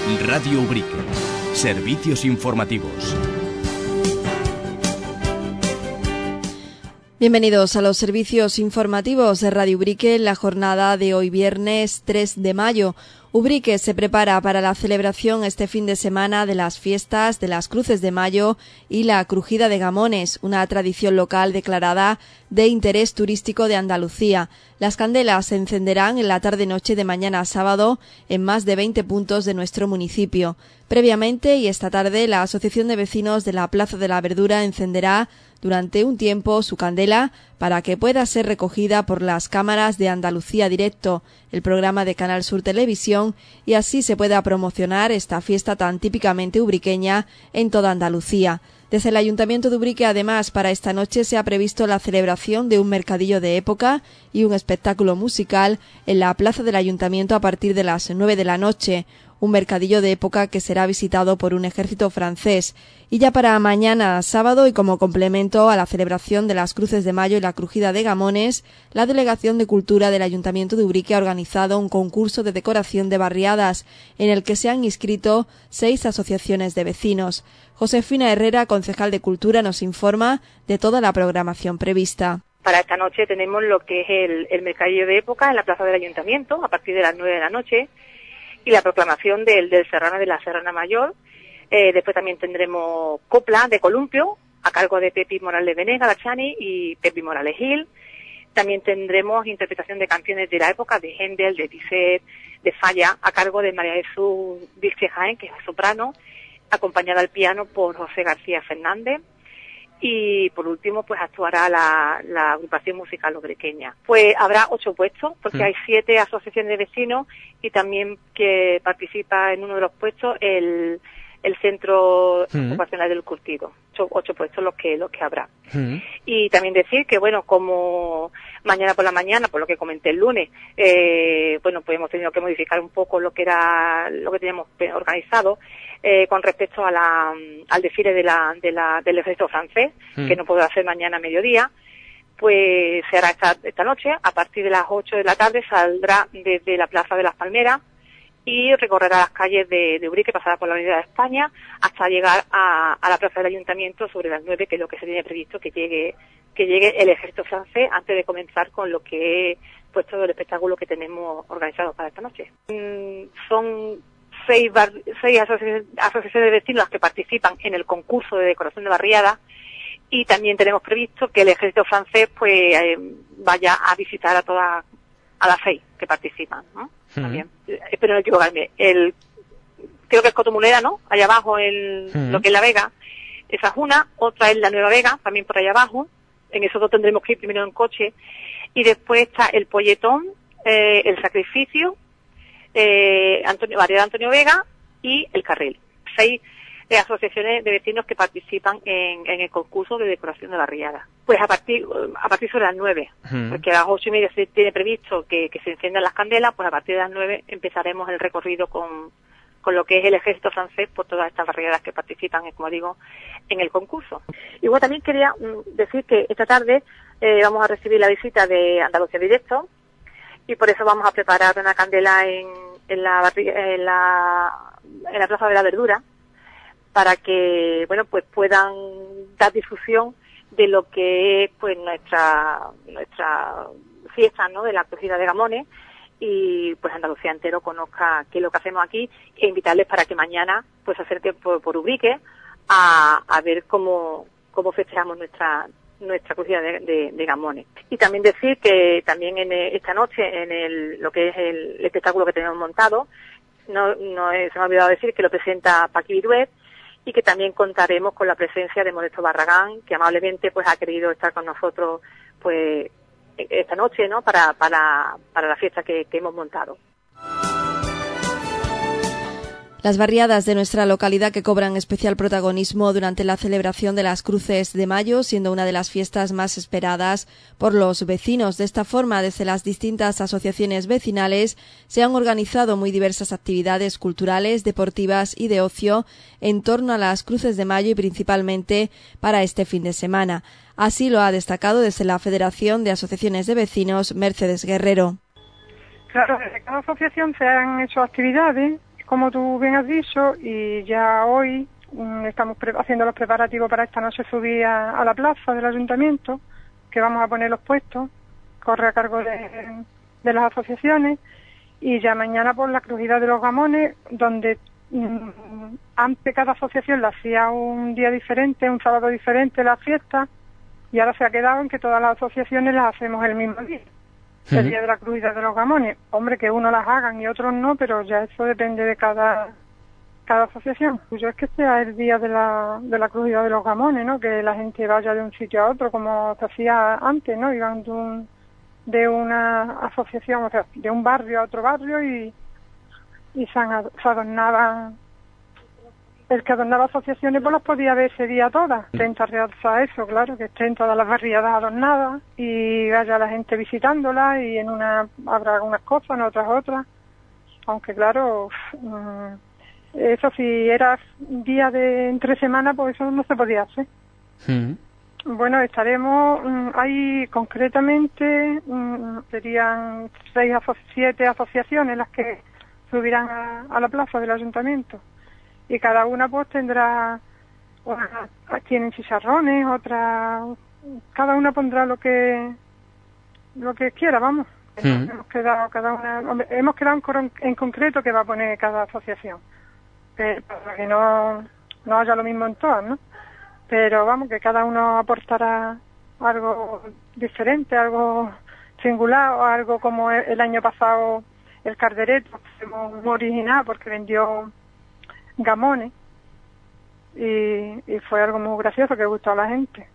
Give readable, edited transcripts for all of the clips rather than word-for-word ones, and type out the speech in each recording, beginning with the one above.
Radio Ubrique. Servicios informativos. Bienvenidos a los servicios informativos de Radio Ubrique en la jornada de hoy viernes 3 de mayo. Ubrique se prepara para la celebración este fin de semana de las fiestas de las Cruces de Mayo y la Crujida de Gamones, una tradición local declarada de interés turístico de Andalucía. Las candelas se encenderán en la tarde-noche de mañana sábado en más de 20 puntos de nuestro municipio. Previamente y esta tarde, la Asociación de Vecinos de la Plaza de la Verdura encenderá durante un tiempo su candela para que pueda ser recogida por las cámaras de Andalucía Directo, el programa de Canal Sur Televisión, y así se pueda promocionar esta fiesta tan típicamente ubriqueña en toda Andalucía. Desde el Ayuntamiento de Ubrique, además, para esta noche se ha previsto la celebración de un mercadillo de época y un espectáculo musical en la plaza del Ayuntamiento a partir de las 9 de la noche. Un mercadillo de época que será visitado por un ejército francés. Y ya para mañana sábado, y como complemento a la celebración de las Cruces de Mayo y la Crujida de Gamones, la Delegación de Cultura del Ayuntamiento de Ubrique ha organizado un concurso de decoración de barriadas, en el que se han inscrito 6 asociaciones de vecinos. Josefina Herrera, concejal de Cultura, nos informa de toda la programación prevista. Para esta noche tenemos lo que es el mercadillo de época en la plaza del Ayuntamiento, a partir de las 9 de la noche, y la proclamación del Serrano de la Serrana Mayor. Después también tendremos copla de columpio a cargo de Pepi Morales Venega, Gachani, y Pepi Morales Gil. También tendremos interpretación de canciones de la época de Händel, de Bizet, de Falla, a cargo de María Jesús Vilche Jaén, que es soprano, acompañada al piano por José García Fernández. Y por último, pues actuará la agrupación musical ubriqueña. Pues habrá 8 puestos, porque hay 7 asociaciones de vecinos, y también que participa en uno de los puestos el Centro Ocupacional del Curtido. 8 puestos los que habrá. Y también decir que, bueno, como mañana por la mañana, por lo que comenté el lunes, pues hemos tenido que modificar un poco lo que teníamos organizado, con respecto a al desfile del ejército francés, que no podrá hacer mañana a mediodía. Pues se hará esta noche, a partir de las 8 de la tarde, saldrá desde la Plaza de las Palmeras y recorrerá las calles de Ubrique, pasará por la Avenida de España, hasta llegar a la Plaza del Ayuntamiento sobre las 9, que es lo que se tiene previsto que llegue el ejército francés, antes de comenzar con lo que es pues todo el espectáculo que tenemos organizado para esta noche. Son 6 asociaciones de vecinos las que participan en el concurso de decoración de barriadas, y también tenemos previsto que el ejército francés pues vaya a visitar a las 6 que participan, ¿no? También. Espero no equivocarme. Creo que es Cotomulera, ¿no? Allá abajo, lo que es La Vega. Esa es una. Otra es la Nueva Vega, también por allá abajo. En esos 2 tendremos que ir primero en coche. Y después está el Polletón, el Sacrificio, Variedad Antonio Vega y el Carril. 6 asociaciones de vecinos que participan en el concurso de decoración de barriadas. Pues a partir sobre las 9, porque a las 8:30 se tiene previsto que se enciendan las candelas, pues a partir de las 9 empezaremos el recorrido con lo que es el ejército francés por todas estas barriadas que participan, como digo, en el concurso. Igual también quería decir que esta tarde vamos a recibir la visita de Andalucía Directo, y por eso vamos a preparar una candela en la Plaza de la Verdura, para que, bueno, pues puedan dar difusión de lo que es pues nuestra fiesta, ¿no?, de la Crujida de Gamones, y pues Andalucía entero conozca qué es lo que hacemos aquí, e invitarles para que mañana pues se acerquen por Ubrique a ver cómo festejamos nuestra Crujida de Gamones. Y también decir que también esta noche en lo que es el espectáculo que tenemos montado, se me ha olvidado decir que lo presenta Paqui Viruet, y que también contaremos con la presencia de Modesto Barragán, que amablemente pues ha querido estar con nosotros pues esta noche, ¿no?, para la fiesta que hemos montado. Las barriadas de nuestra localidad que cobran especial protagonismo durante la celebración de las Cruces de Mayo, siendo una de las fiestas más esperadas por los vecinos. De esta forma, desde las distintas asociaciones vecinales se han organizado muy diversas actividades culturales, deportivas y de ocio en torno a las Cruces de Mayo, y principalmente para este fin de semana. Así lo ha destacado desde la Federación de Asociaciones de Vecinos Mercedes Guerrero. Claro, desde cada asociación se han hecho actividades como tú bien has dicho, y ya hoy estamos haciendo los preparativos para esta noche subir a la plaza del ayuntamiento, que vamos a poner los puestos, corre a cargo de las asociaciones, y ya mañana por la crujida de los gamones, donde antes cada asociación la hacía un día diferente, un sábado diferente la fiesta, y ahora se ha quedado en que todas las asociaciones las hacemos el mismo día, el día de la crujida de los gamones. Hombre, que unos las hagan y otros no, pero ya eso depende de cada asociación. Pues yo es que sea el día de la crujida de los gamones, ¿no? Que la gente vaya de un sitio a otro, como se hacía antes, ¿no? Iban de una asociación, o sea, de un barrio a otro barrio y se adornaban. El que adornaba asociaciones pues las podía ver ese día todas. Intenta realzar eso, claro, que estén todas las barriadas adornadas y vaya la gente visitándolas, y en una habrá algunas cosas, en otras. Aunque claro, eso si era día de entre semana, pues eso no se podía hacer. Bueno, estaremos, hay concretamente, serían 7 asociaciones las que subirán a la plaza del ayuntamiento. Y cada una pues tendrá, tienen chicharrones, cada una pondrá lo que quiera, vamos. Hemos quedado en concreto que va a poner cada asociación, para que no haya lo mismo en todas, ¿no? Pero vamos, que cada uno aportará algo diferente, algo singular, o algo como el año pasado el Caldereto, muy original porque vendió gamones, y fue algo muy gracioso que gustó a la gente.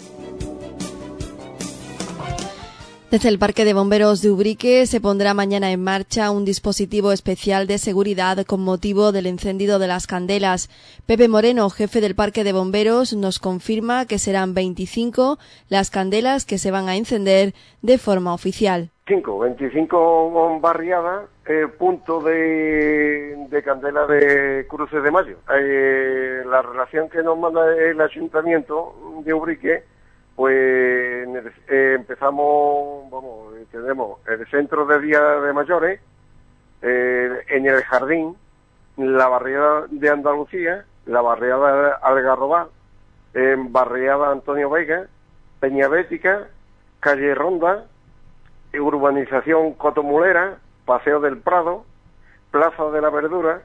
Desde el Parque de Bomberos de Ubrique se pondrá mañana en marcha un dispositivo especial de seguridad con motivo del encendido de las candelas. Pepe Moreno, jefe del Parque de Bomberos, nos confirma que serán 25 las candelas que se van a encender de forma oficial. 25 barriadas, punto de candela de Cruces de Mayo. La relación que nos manda el Ayuntamiento de Ubrique, pues empezamos, tenemos el centro de día de mayores, en el jardín, la barriada de Andalucía, la barriada Algarrobá, barriada Antonio Vega, Peñabética, calle Ronda, urbanización Cotomulera, Paseo del Prado, Plaza de la Verdura,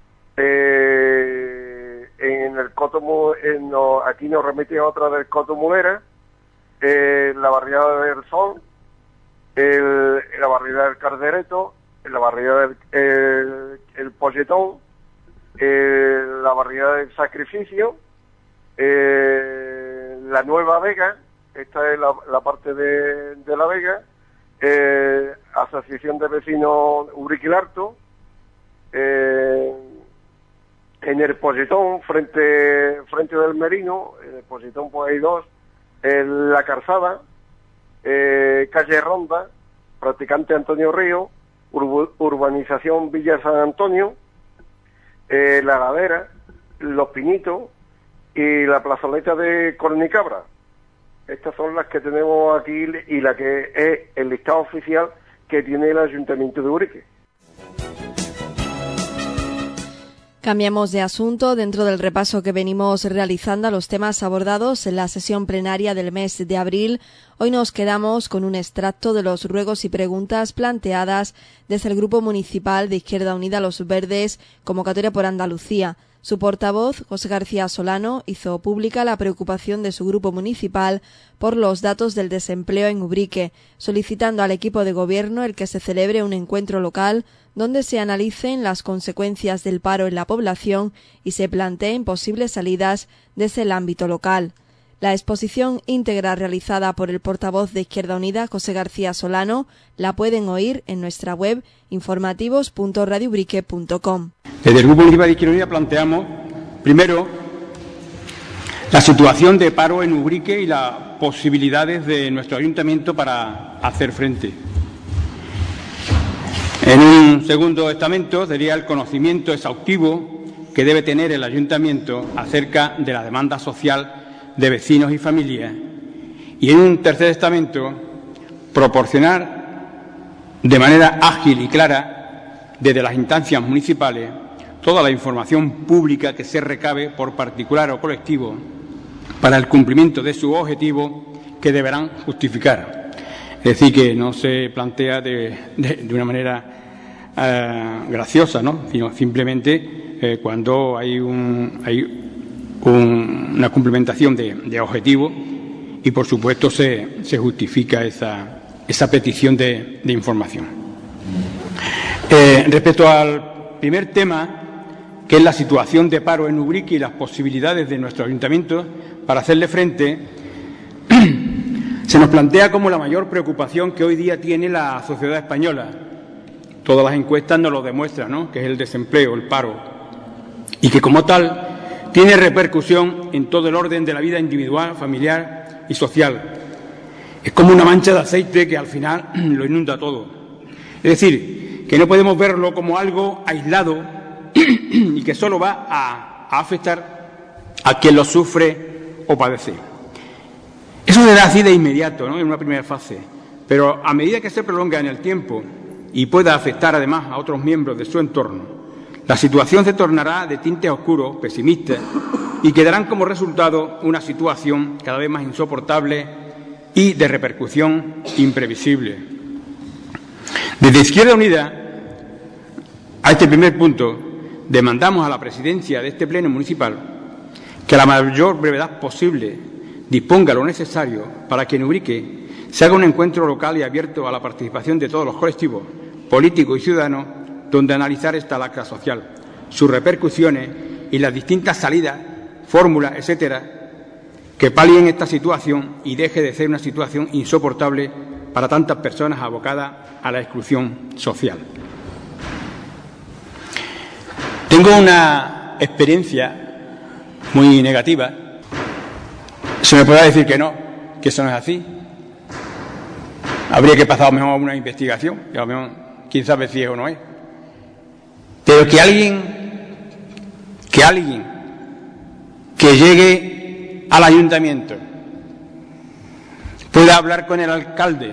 en el aquí nos remite a otra del Cotomulera, la barriada del Sol, la barriada del Caldereto, la barriada del Polletón, la barriada del Sacrificio, la Nueva Vega, esta es la parte de la Vega, Asociación de Vecinos Ubrique-Larto, en el Polletón, frente del Merino, en el Polletón pues hay 2, en la Calzada, calle Ronda, practicante Antonio Río, urbanización Villa San Antonio, la Ladera, Los Pinitos y la plazoleta de Cornicabra. Estas son las que tenemos aquí y la que es el listado oficial que tiene el Ayuntamiento de Ubrique. Cambiamos de asunto dentro del repaso que venimos realizando a los temas abordados en la sesión plenaria del mes de abril. Hoy nos quedamos con un extracto de los ruegos y preguntas planteadas desde el Grupo Municipal de Izquierda Unida Los Verdes, Convocatoria por Andalucía. Su portavoz, José García Solano, hizo pública la preocupación de su grupo municipal por los datos del desempleo en Ubrique, solicitando al equipo de gobierno el que se celebre un encuentro local donde se analicen las consecuencias del paro en la población y se planteen posibles salidas desde el ámbito local. La exposición íntegra realizada por el portavoz de Izquierda Unida, José García Solano, la pueden oír en nuestra web informativos.radioubrique.com. Desde el Grupo Municipal de Izquierda Unida planteamos, primero, la situación de paro en Ubrique y las posibilidades de nuestro ayuntamiento para hacer frente. En un segundo estamento sería el conocimiento exhaustivo que debe tener el ayuntamiento acerca de la demanda social de vecinos y familias. Y en un tercer estamento, proporcionar de manera ágil y clara, desde las instancias municipales, toda la información pública que se recabe por particular o colectivo para el cumplimiento de su objetivo que deberán justificar. Es decir, que no se plantea de una manera graciosa, ¿no?, sino simplemente cuando hay una cumplimentación de objetivos y, por supuesto, se justifica esa petición de información. Respecto al primer tema, que es la situación de paro en Ubrique y las posibilidades de nuestro ayuntamiento para hacerle frente, se nos plantea como la mayor preocupación que hoy día tiene la sociedad española. Todas las encuestas nos lo demuestran, ¿no?, que es el desempleo, el paro, y que como tal tiene repercusión en todo el orden de la vida individual, familiar y social. Es como una mancha de aceite que al final lo inunda todo. Es decir, que no podemos verlo como algo aislado y que solo va a afectar a quien lo sufre o padece. Eso se da así de inmediato, ¿no?, en una primera fase, pero a medida que se prolonga en el tiempo y pueda afectar además a otros miembros de su entorno, la situación se tornará de tinte oscuro, pesimista, y quedarán como resultado una situación cada vez más insoportable y de repercusión imprevisible. Desde Izquierda Unida, a este primer punto, demandamos a la presidencia de este Pleno municipal que a la mayor brevedad posible disponga lo necesario para que en Ubrique se haga un encuentro local y abierto a la participación de todos los colectivos, políticos y ciudadanos, donde analizar esta lacra social, sus repercusiones y las distintas salidas, fórmulas, etcétera, que palien esta situación y deje de ser una situación insoportable para tantas personas abocadas a la exclusión social. Tengo una experiencia muy negativa. Se me podrá decir que no, que eso no es así. Habría que pasar a lo mejor una investigación, y a lo mejor quién sabe si es o no es. Pero que alguien que llegue al ayuntamiento pueda hablar con el alcalde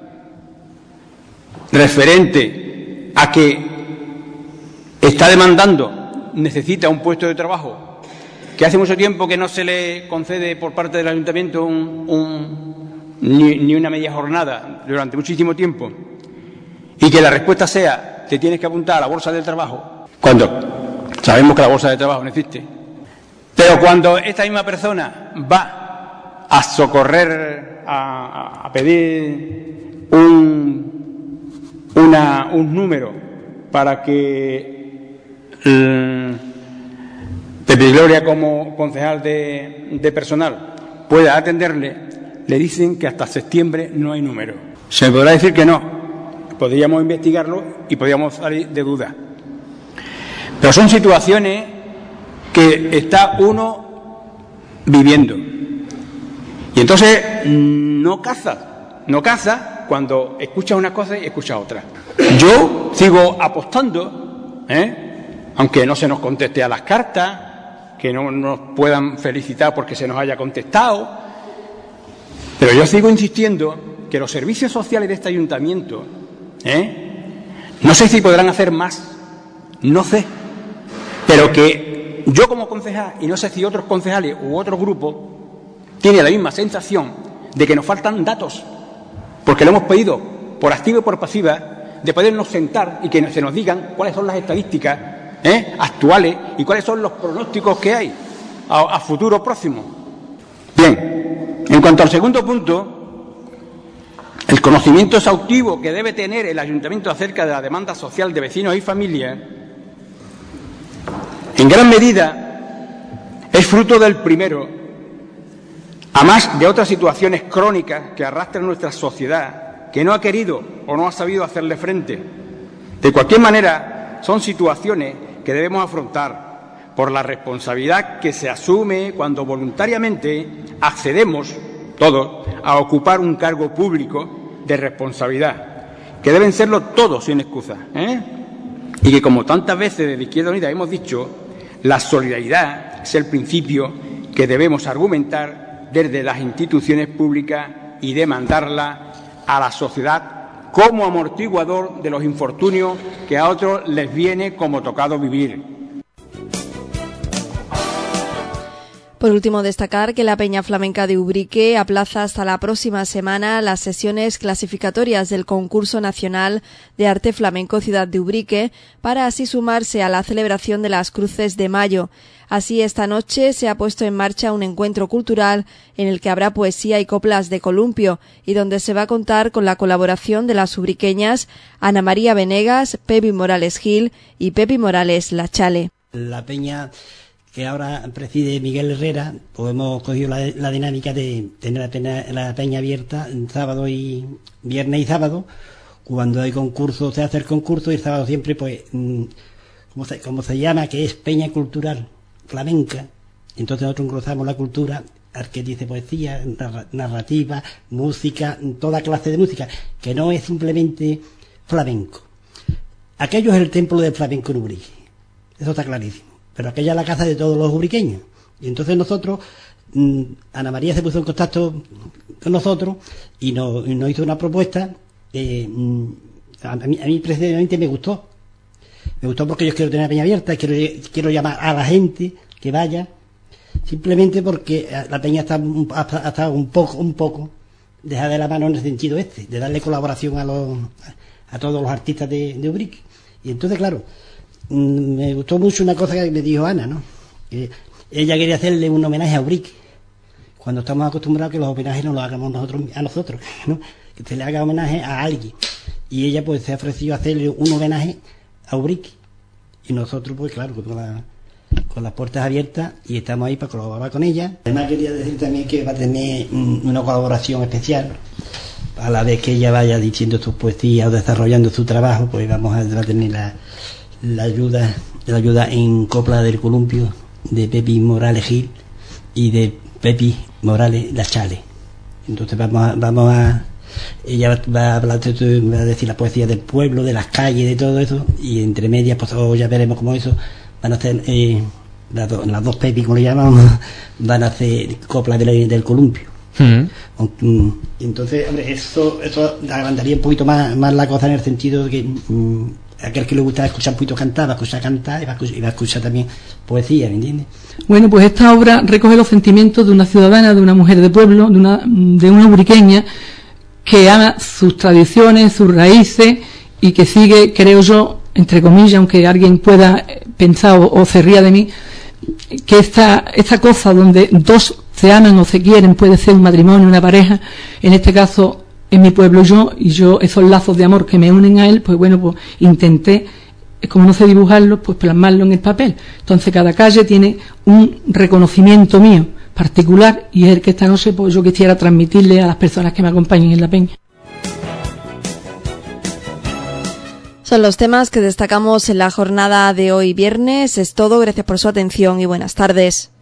referente a que está demandando, necesita un puesto de trabajo, que hace mucho tiempo que no se le concede por parte del ayuntamiento ni una media jornada durante muchísimo tiempo, y que la respuesta sea: te tienes que apuntar a la bolsa de trabajo, cuando sabemos que la bolsa de trabajo no existe. Pero cuando esta misma persona va a socorrer, a pedir un número para que Pepe Gloria, como concejal de personal, pueda atenderle, le dicen que hasta septiembre no hay número. Se me podrá decir que no, podríamos investigarlo y podríamos salir de duda. Pero son situaciones que está uno viviendo. Y entonces no caza cuando escucha una cosa y escucha otra. Yo sigo apostando, aunque no se nos conteste a las cartas, que no nos puedan felicitar porque se nos haya contestado, pero yo sigo insistiendo que los servicios sociales de este ayuntamiento, no sé si podrán hacer más, no sé, pero que yo como concejal, y no sé si otros concejales u otros grupos, tienen la misma sensación de que nos faltan datos, porque lo hemos pedido por activa y por pasiva, de podernos sentar y que se nos digan cuáles son las estadísticas actuales y cuáles son los pronósticos que hay a futuro próximo. Bien, en cuanto al segundo punto, el conocimiento exhaustivo que debe tener el ayuntamiento acerca de la demanda social de vecinos y familias, en gran medida es fruto del primero, a más de otras situaciones crónicas que arrastra nuestra sociedad, que no ha querido o no ha sabido hacerle frente. De cualquier manera, son situaciones que debemos afrontar por la responsabilidad que se asume cuando voluntariamente accedemos todos a ocupar un cargo público de responsabilidad, que deben serlo todos sin excusa, y que, como tantas veces desde Izquierda Unida hemos dicho, la solidaridad es el principio que debemos argumentar desde las instituciones públicas y demandarla a la sociedad como amortiguador de los infortunios que a otros les viene como tocado vivir. Por último, destacar que la Peña Flamenca de Ubrique aplaza hasta la próxima semana las sesiones clasificatorias del Concurso Nacional de Arte Flamenco Ciudad de Ubrique para así sumarse a la celebración de las Cruces de Mayo. Así, esta noche se ha puesto en marcha un encuentro cultural en el que habrá poesía y coplas de columpio y donde se va a contar con la colaboración de las ubriqueñas Ana María Venegas, Pepi Morales Gil y Pepi Morales La Chale. La peña que ahora preside Miguel Herrera, pues hemos cogido la dinámica de tener la peña abierta sábado y viernes y sábado. Cuando hay concurso se hace el concurso y el sábado siempre, pues, como se llama, que es Peña Cultural Flamenca. Entonces nosotros engrosamos la cultura, al que dice poesía, narrativa, música, toda clase de música, que no es simplemente flamenco. Aquello es el templo del flamenco en Ubrique, eso está clarísimo. Pero aquella es la casa de todos los ubriqueños. Y entonces nosotros, Ana María se puso en contacto con nosotros y nos hizo una propuesta. A mí precisamente me gustó. Me gustó porque yo quiero tener la peña abierta, quiero llamar a la gente que vaya, simplemente porque la peña está un poco dejada de la mano en el sentido de darle colaboración a todos los artistas de Ubrique. Y entonces, claro, me gustó mucho una cosa que me dijo Ana, ¿no? Que ella quería hacerle un homenaje a Ubrique, cuando estamos acostumbrados que los homenajes no los hagamos a nosotros, ¿no? Que se le haga homenaje a alguien. Y ella pues se ofreció a hacerle un homenaje a Ubrique. Y nosotros, pues claro, con las puertas abiertas, y estamos ahí para colaborar con ella. Además quería decir también que va a tener una colaboración especial. A la vez que ella vaya diciendo sus poesías o desarrollando su trabajo, pues va a tener la ayuda en copla del columpio de Pepi Morales Gil y de Pepi Morales La Chale. Entonces ella va a hablar, va a decir la poesía del pueblo, de las calles, de todo eso, y entre medias pues ya veremos cómo eso van a hacer las dos Pepi, como le llamamos, van a hacer copla del columpio. Entonces, hombre, eso agrandaría un poquito más la cosa, en el sentido de que aquel que le gusta escuchar un poquito cantar, va a escuchar cantar y va a escuchar también poesía, ¿me entiendes? Bueno, pues esta obra recoge los sentimientos de una ciudadana, de una mujer de pueblo, de una ubriqueña que ama sus tradiciones, sus raíces y que sigue, creo yo, entre comillas, aunque alguien pueda pensar o se ría de mí, que esta cosa donde dos se aman o se quieren, puede ser un matrimonio, una pareja, en este caso en mi pueblo yo esos lazos de amor que me unen a él, pues bueno, pues intenté, como no sé dibujarlos, pues plasmarlo en el papel. Entonces cada calle tiene un reconocimiento mío particular y es el que esta noche pues yo quisiera transmitirle a las personas que me acompañen en la peña. Son los temas que destacamos en la jornada de hoy viernes. Es todo, gracias por su atención y buenas tardes.